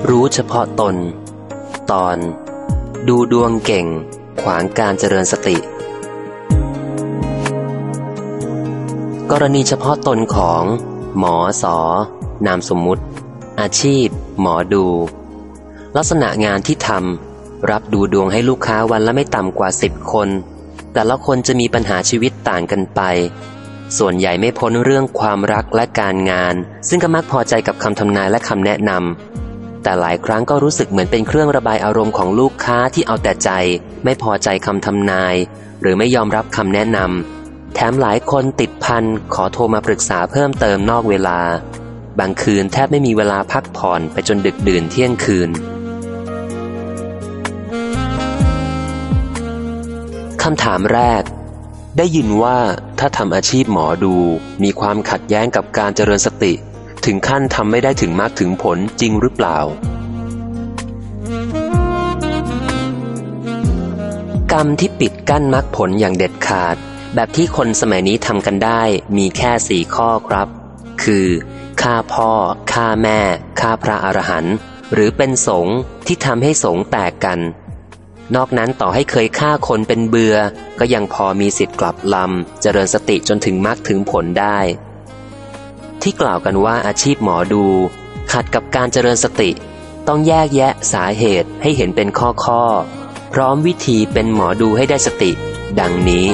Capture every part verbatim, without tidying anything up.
รู้เฉพาะตนตอนดูดวงเก่งขวางการเจริญสติกรณีเฉพาะตนของหมอสอนามสมมุติอาชีพหมอดูลักษณะงานที่ทำรับดูดวงให้ลูกค้าวันละไม่ต่ำกว่าสิบคนแต่ละคนจะมีปัญหาชีวิตต่างกันไปส่วนใหญ่ไม่พ้นเรื่องความรักและการงานซึ่งก็มักพอใจกับคำทำนายและคำแนะนำแต่หลายครั้งก็รู้สึกเหมือนเป็นเครื่องระบายอารมณ์ของลูกค้าที่เอาแต่ใจไม่พอใจคำทำนายหรือไม่ยอมรับคำแนะนำแถมหลายคนติดพันขอโทรมาปรึกษาเพิ่มเติมนอกเวลาบางคืนแทบไม่มีเวลาพักผ่อนไปจนดึกดื่นเที่ยงคืนคำถามแรกได้ยินว่าถ้าทำอาชีพหมอดูมีความขัดแย้งกับการเจริญสติถึงขั้นทำไม่ได้ถึงมรรคถึงผลจริงหรือเปล่ากรรมที่ปิดกั้นมรรคผลอย่างเด็ดขาดแบบที่คนสมัยนี้ทำกันได้มีแค่สี่ข้อครับคือฆ่าพ่อฆ่าแม่ฆ่าพระอรหันต์หรือเป็นสงฆ์ที่ทำให้สงฆ์แตกกันนอกนั้นต่อให้เคยฆ่าคนเป็นเบื่อก็ยังพอมีสิทธิ์กลับลำเจริญสติจนถึงมรรคถึงผลได้ที่กล่าวกันว่าอาชีพหมอดูขัดกับการเจริญสติต้องแยกแยะสาเหตุให้เห็นเป็นข้อๆพร้อมวิธีเป็นหมอดูให้ได้สติดังนี้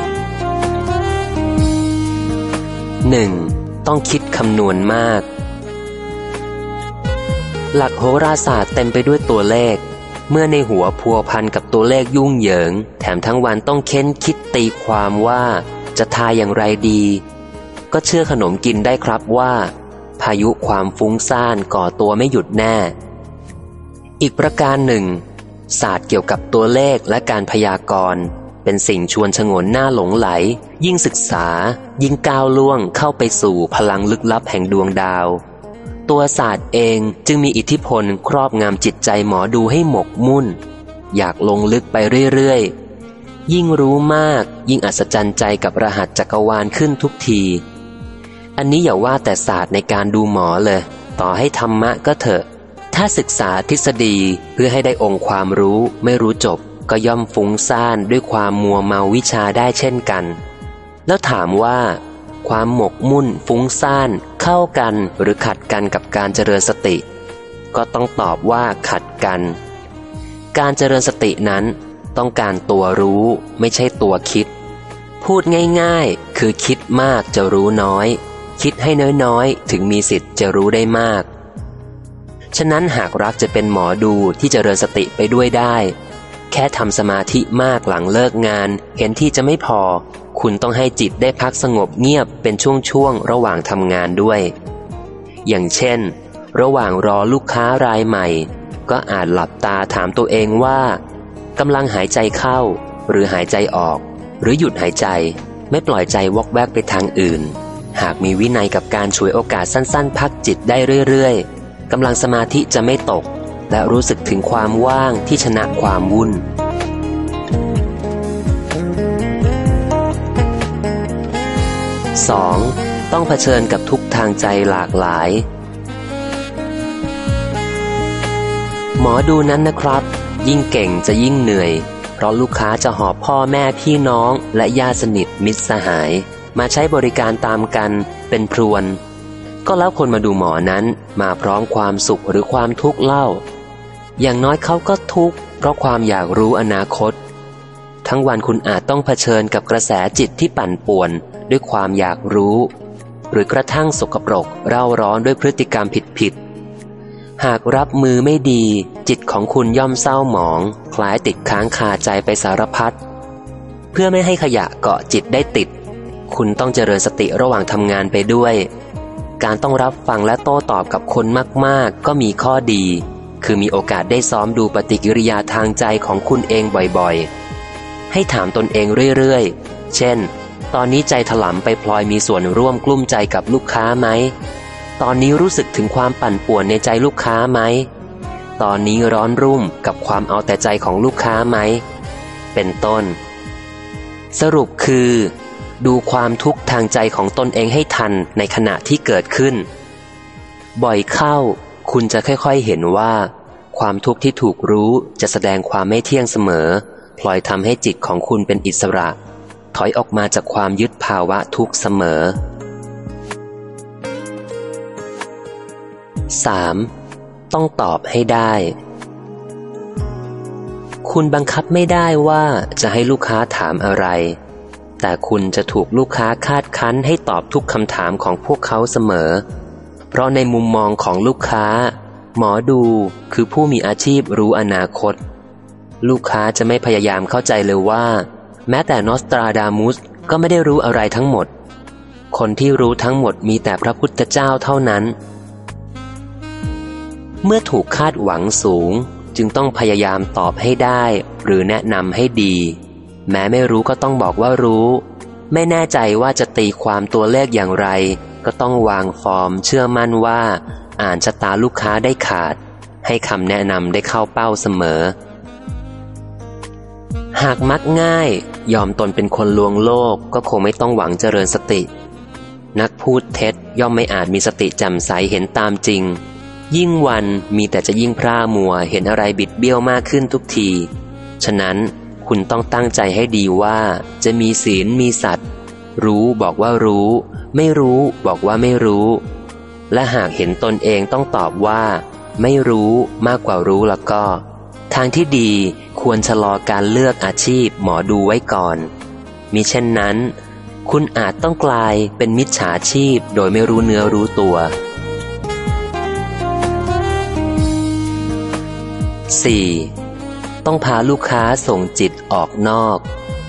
หนึ่ง. ต้องคิดคำนวณมากหลักโหราศาสตร์เต็มไปด้วยตัวเลขเมื่อในหัวพัวพันกับตัวเลขยุ่งเหยิงแถมทั้งวันต้องเค้นคิดตีความว่าจะทายอย่างไรดีก็เชื่อขนมกินได้ครับว่าพายุความฟุ้งซ่านก่อตัวไม่หยุดแน่อีกประการหนึ่งศาสตร์เกี่ยวกับตัวเลขและการพยากรณ์เป็นสิ่งชวนฉงนหน้าหลงไหลยิ่งศึกษายิ่งก้าวล่วงเข้าไปสู่พลังลึกลับแห่งดวงดาวตัวศาสตร์เองจึงมีอิทธิพลครอบงำจิตใจหมอดูให้หมกมุ่นอยากลงลึกไปเรื่อยๆยิ่งรู้มากยิ่งอัศจรรย์ใจกับรหัสจักรวาลขึ้นทุกทีอันนี้อย่าว่าแต่ศาสตร์ในการดูหมอเลยต่อให้ธรรมะก็เถอะถ้าศึกษาทฤษฎีเพื่อให้ได้องค์ความรู้ไม่รู้จบก็ย่อมฟุ้งซ่านด้วยความมัวเมาวิชาได้เช่นกันแล้วถามว่าความหมกมุ่นฟุ้งซ่านเข้ากันหรือขัดกันกับการเจริญสติก็ต้องตอบว่าขัดกันการเจริญสตินั้นต้องการตัวรู้ไม่ใช่ตัวคิดพูดง่ายๆคือคิดมากจะรู้น้อยคิดให้น้อยๆถึงมีสิทธิ์จะรู้ได้มากฉะนั้นหากรักจะเป็นหมอดูที่เจริญสติไปด้วยได้แค่ทำสมาธิมากหลังเลิกงานเห็นที่จะไม่พอคุณต้องให้จิตได้พักสงบเงียบเป็นช่วงๆระหว่างทำงานด้วยอย่างเช่นระหว่างรอลูกค้ารายใหม่ก็อาจหลับตาถามตัวเองว่ากำลังหายใจเข้าหรือหายใจออกหรือหยุดหายใจไม่ปล่อยใจวอกแวกไปทางอื่นหากมีวินัยกับการฉวยโอกาสสั้นๆพักจิตได้เรื่อยๆกำลังสมาธิจะไม่ตกและรู้สึกถึงความว่างที่ชนะความวุ่น สอง. ต้องเผชิญกับทุกทางใจหลากหลายหมอดูนั้นนะครับยิ่งเก่งจะยิ่งเหนื่อยเพราะลูกค้าจะหอบพ่อแม่พี่น้องและญาติสนิทมิตรสหายมาใช้บริการตามกันเป็นพรวนก็แล้วคนมาดูหมอนั้นมาพร้อมความสุขหรือความทุกข์เล่าอย่างน้อยเขาก็ทุกข์เพราะความอยากรู้อนาคตทั้งวันคุณอาจต้องเผชิญกับกระแสจิตที่ปั่นป่วนด้วยความอยากรู้หรือกระทั่งสกปรกเร่าร้อนด้วยพฤติกรรมผิดๆหากรับมือไม่ดีจิตของคุณย่อมเศร้าหมองคล้ายติดค้างคาใจไปสารพัดเพื่อไม่ให้ขยะเกาะจิตได้ติดคุณต้องเจริญสติระหว่างทำงานไปด้วยการต้องรับฟังและโต้ตอบกับคนมากๆก็มีข้อดีคือมีโอกาสได้ซ้อมดูปฏิกิริยาทางใจของคุณเองบ่อยๆให้ถามตนเองเรื่อยๆเช่นตอนนี้ใจถลำไปพลอยมีส่วนร่วมกลุ้มใจกับลูกค้าไหมตอนนี้รู้สึกถึงความปั่นป่วนในใจลูกค้าไหมตอนนี้ร้อนรุ่มกับความเอาแต่ใจของลูกค้าไหมเป็นต้นสรุปคือดูความทุกข์ทางใจของตนเองให้ทันในขณะที่เกิดขึ้นบ่อยเข้าคุณจะค่อยๆเห็นว่าความทุกข์ที่ถูกรู้จะแสดงความไม่เที่ยงเสมอพลอยทำให้จิตของคุณเป็นอิสระถอยออกมาจากความยึดภาวะทุกข์เสมอ สาม. ต้องตอบให้ได้คุณบังคับไม่ได้ว่าจะให้ลูกค้าถามอะไรแต่คุณจะถูกลูกค้าคาดคั้นให้ตอบทุกคำถามของพวกเขาเสมอเพราะในมุมมองของลูกค้าหมอดูคือผู้มีอาชีพรู้อนาคตลูกค้าจะไม่พยายามเข้าใจเลยว่าแม้แต่นอสตราดามุสก็ไม่ได้รู้อะไรทั้งหมดคนที่รู้ทั้งหมดมีแต่พระพุทธเจ้าเท่านั้นเมื่อถูกคาดหวังสูงจึงต้องพยายามตอบให้ได้หรือแนะนำให้ดีแม้ไม่รู้ก็ต้องบอกว่ารู้ไม่แน่ใจว่าจะตีความตัวเลขอย่างไรก็ต้องวางฟอร์มเชื่อมั่นว่าอ่านชะตาลูกค้าได้ขาดให้คำแนะนำได้เข้าเป้าเสมอหากมักง่ายยอมตนเป็นคนลวงโลกก็คงไม่ต้องหวังเจริญสตินักพูดเท็จย่อมไม่อาจมีสติแจ่มใสเห็นตามจริงยิ่งวันมีแต่จะยิ่งพร่ามัวเห็นอะไรบิดเบี้ยวมากขึ้นทุกทีฉะนั้นคุณต้องตั้งใจให้ดีว่าจะมีศีลมีสัตย์รู้บอกว่ารู้ไม่รู้บอกว่าไม่รู้และหากเห็นตนเองต้องตอบว่าไม่รู้มากกว่ารู้แล้วก็ทางที่ดีควรชะลอการเลือกอาชีพหมอดูไว้ก่อนมิเช่นนั้นคุณอาจต้องกลายเป็นมิจฉาชีพโดยไม่รู้เนื้อรู้ตัว สี่. ต้องพาลูกค้าส่งจิตออกนอก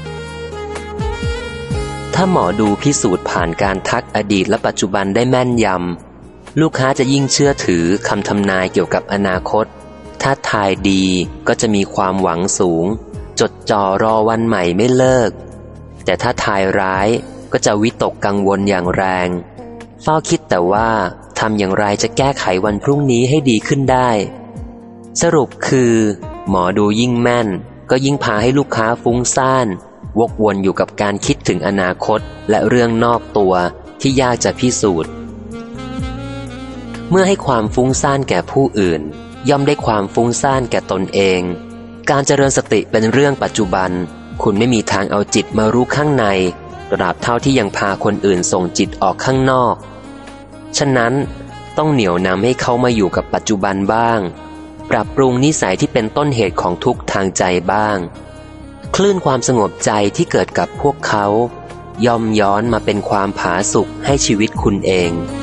ถ้าหมอดูพิสูจน์ผ่านการทักอดีตและปัจจุบันได้แม่นยำลูกค้าจะยิ่งเชื่อถือคำทำนายเกี่ยวกับอนาคตถ้าทายดีก็จะมีความหวังสูงจดจ่อรอวันใหม่ไม่เลิกแต่ถ้าทายร้ายก็จะวิตกกังวลอย่างแรงเฝ้าคิดแต่ว่าทำอย่างไรจะแก้ไขวันพรุ่งนี้ให้ดีขึ้นได้สรุปคือหมอดูยิ่งแม่นก็ยิ่งพาให้ลูกค้าฟุ้งซ่านวกวนอยู่กับการคิดถึงอนาคตและเรื่องนอกตัวที่ยากจะพิสูจน์เมื่อให้ความฟุ้งซ่านแก่ผู้อื่นย่อมได้ความฟุ้งซ่านแก่ตนเองการเจริญสติเป็นเรื่องปัจจุบันคุณไม่มีทางเอาจิตมารู้ข้างในตราบเท่าที่ยังพาคนอื่นส่งจิตออกข้างนอกฉะนั้นต้องเหนี่ยวนำให้เขามาอยู่กับปัจจุบันบ้างปรับปรุงนิสัยที่เป็นต้นเหตุของทุกข์ทางใจบ้างคลื่นความสงบใจที่เกิดกับพวกเขาย่อมย้อนมาเป็นความผาสุกให้ชีวิตคุณเอง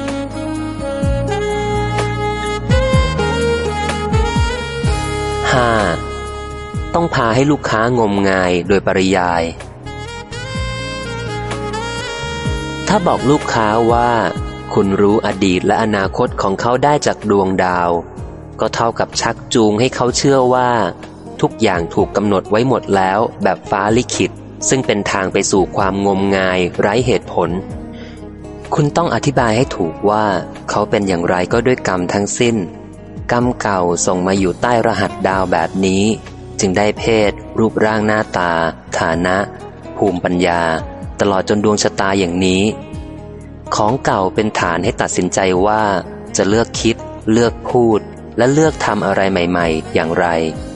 ห้า. ต้องพาให้ลูกค้างมงายโดยปริยายถ้าบอกลูกค้าว่าคุณรู้อดีตและอนาคตของเขาได้จากดวงดาวก็เท่ากับชักจูงให้เขาเชื่อว่าทุกอย่างถูกกำหนดไว้หมดแล้วแบบฟ้าลิขิตซึ่งเป็นทางไปสู่ความงมงายไร้เหตุผลคุณต้องอธิบายให้ถูกว่าเขาเป็นอย่างไรก็ด้วยกรรมทั้งสิ้นกรรมเก่าส่งมาอยู่ใต้รหัสดาวแบบนี้จึงได้เพศรูปร่างหน้าตาฐานะภูมิปัญญาตลอดจนดวงชะตาอย่างนี้ของเก่าเป็นฐานให้ตัดสินใจว่าจะเลือกคิดเลือกพูดและเลือกทำอะไรใหม่ๆอย่างไร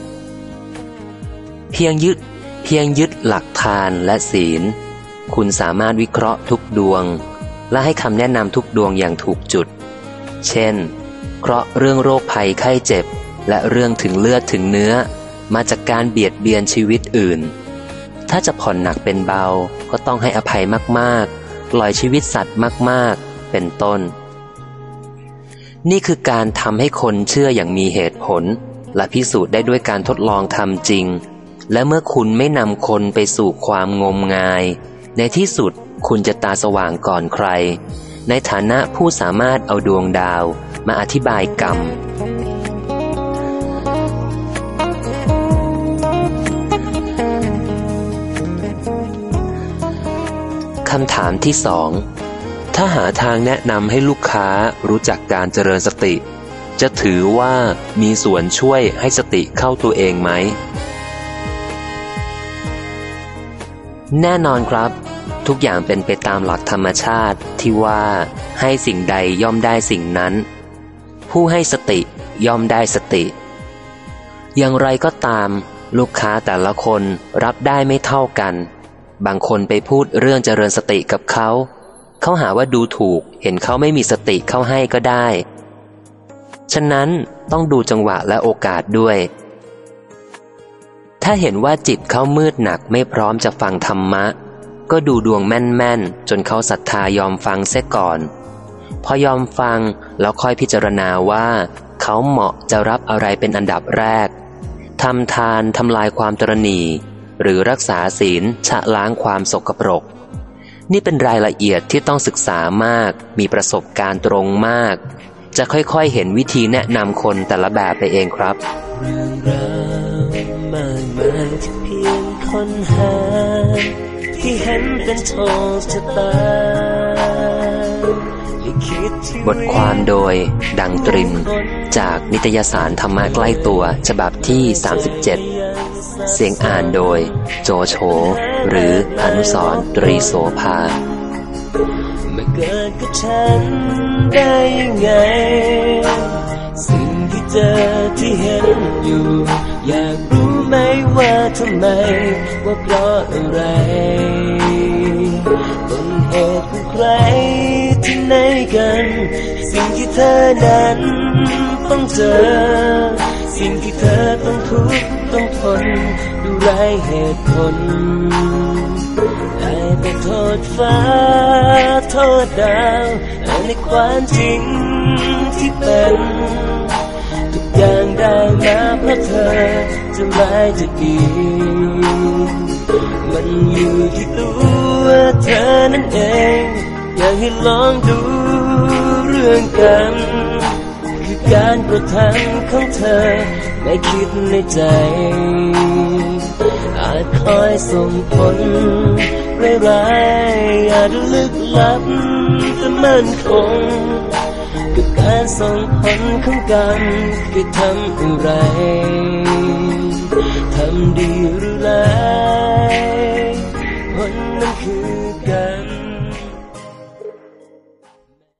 เพียงยึดเพียงยึดหลักทานและศีลคุณสามารถวิเคราะห์ทุกดวงและให้คำแนะนำทุกดวงอย่างถูกจุดเช่นเคราะห์เรื่องโรคภัยไข้เจ็บและเรื่องถึงเลือดถึงเนื้อมาจากการเบียดเบียนชีวิตอื่นถ้าจะผ่อนหนักเป็นเบาก็ต้องให้อภัยมากๆปล่อยชีวิตสัตว์มากๆเป็นต้นนี่คือการทำให้คนเชื่ออย่างมีเหตุผลและพิสูจน์ได้ด้วยการทดลองทำจริงและเมื่อคุณไม่นำคนไปสู่ความงมงายในที่สุดคุณจะตาสว่างก่อนใครในฐานะผู้สามารถเอาดวงดาวมาอธิบายกรรมคำถามที่สองถ้าหาทางแนะนำให้ลูกค้ารู้จักการเจริญสติจะถือว่ามีส่วนช่วยให้สติเข้าตัวเองไหมแน่นอนครับทุกอย่างเป็นไปตามหลักธรรมชาติที่ว่าให้สิ่งใดย่อมได้สิ่งนั้นผู้ให้สติย่อมได้สติอย่างไรก็ตามลูกค้าแต่ละคนรับได้ไม่เท่ากันบางคนไปพูดเรื่องเจริญสติกับเขาเขาหาว่าดูถูกเห็นเขาไม่มีสติเข้าให้ก็ได้ฉะนั้นต้องดูจังหวะและโอกาสด้วยถ้าเห็นว่าจิตเขามืดหนักไม่พร้อมจะฟังธรรมะก็ดูดวงแม่นๆจนเขาศรัทธายอมฟังเสียก่อนพอยอมฟังแล้วค่อยพิจารณาว่าเขาเหมาะจะรับอะไรเป็นอันดับแรกทำทานทำลายความตระหนี่หรือรักษาศีลชะล้างความสกปรกนี่เป็นรายละเอียดที่ต้องศึกษามากมีประสบการณ์ตรงมากจะค่อยๆเห็นวิธีแนะนำคนแต่ละแบบไปเองครับเรื่องราวมากมายที่เพียงค้นหาที่เห็นเป็นโชคชะตาบทความโดยดังตริมจากนิตยสารธรรมะใกล้ตัวฉบับที่สามสิบเจ็ดเสียงอ่านโดยโจโฉหรืออนุสรณ์ตรีโสภามาเกิดกับฉันได้ยังไงสิ่งที่เจอที่เห็นอยู่อยากรู้ไหมว่าทำไมว่าเพราะอะไรต้นเหตุของใครที่ไหนกันสิ่งที่เธอนั้นต้องเจอสิ่งที่เธอต้องทุกข์ต้องทนดูไร้เหตุผลได้แต่โทษฟ้าโทษดาวในความจริงที่เป็นทุกอย่างได้มาเพราะเธอจะร้ายจะดีมันอยู่ที่ตัวเธอนั่นเองอยากให้ลองดูเรื่องกันคือการกระทำของเธอไม่คิดในใจอาจคอยส่งผลร้ายๆอาจลึกลับแต่มั่นคงกับการส่งผลของกันคือทำอะไรทำดีหรือร้าย